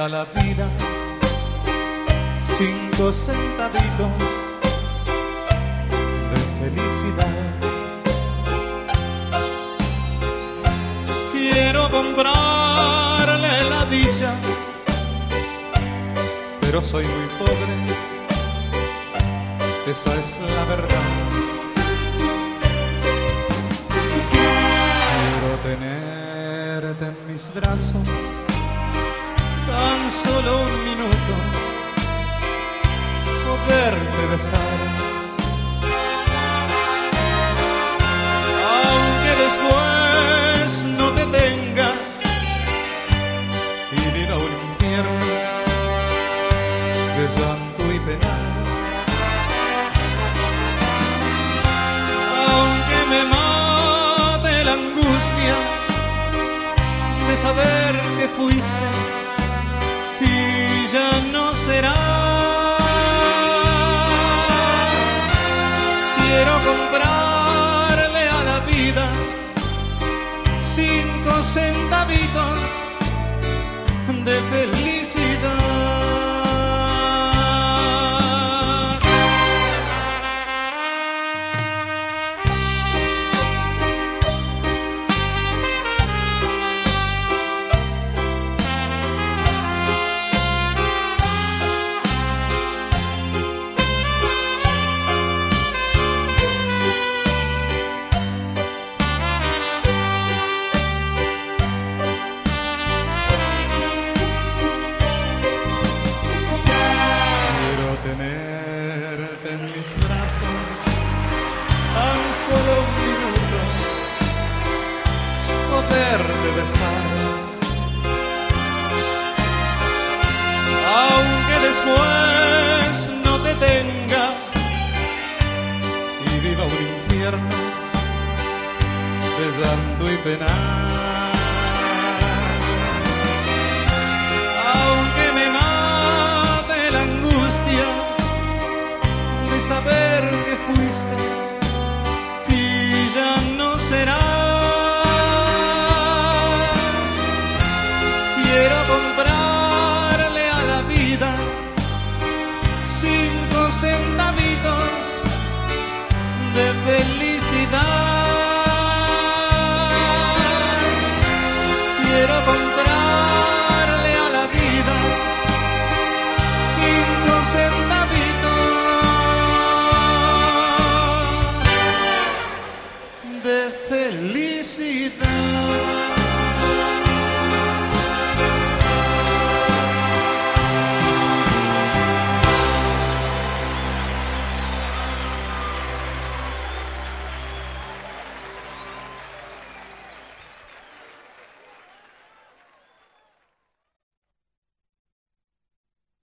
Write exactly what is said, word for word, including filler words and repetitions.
a la vida cinco centavitos de felicidad. Quiero comprarle la dicha, pero soy muy pobre, esa es la verdad. Quiero tenerte en mis brazos tan solo un minuto, poderte besar, aunque después no te tenga y viva un infierno de llanto y penar. Aunque me mate la angustia de saber que fuiste y ya no será. Quiero comprarle a la vida cinco centavitos de felicidad. En mis brazos tan solo un minuto, poderte besar, aunque después no te tenga y viva un infierno de llanto y penar. Aunque me mate la angustia de saber que fuiste y ya no serás. Quiero comprarle a la vida cinco centavitos de felicidad. Quiero comprar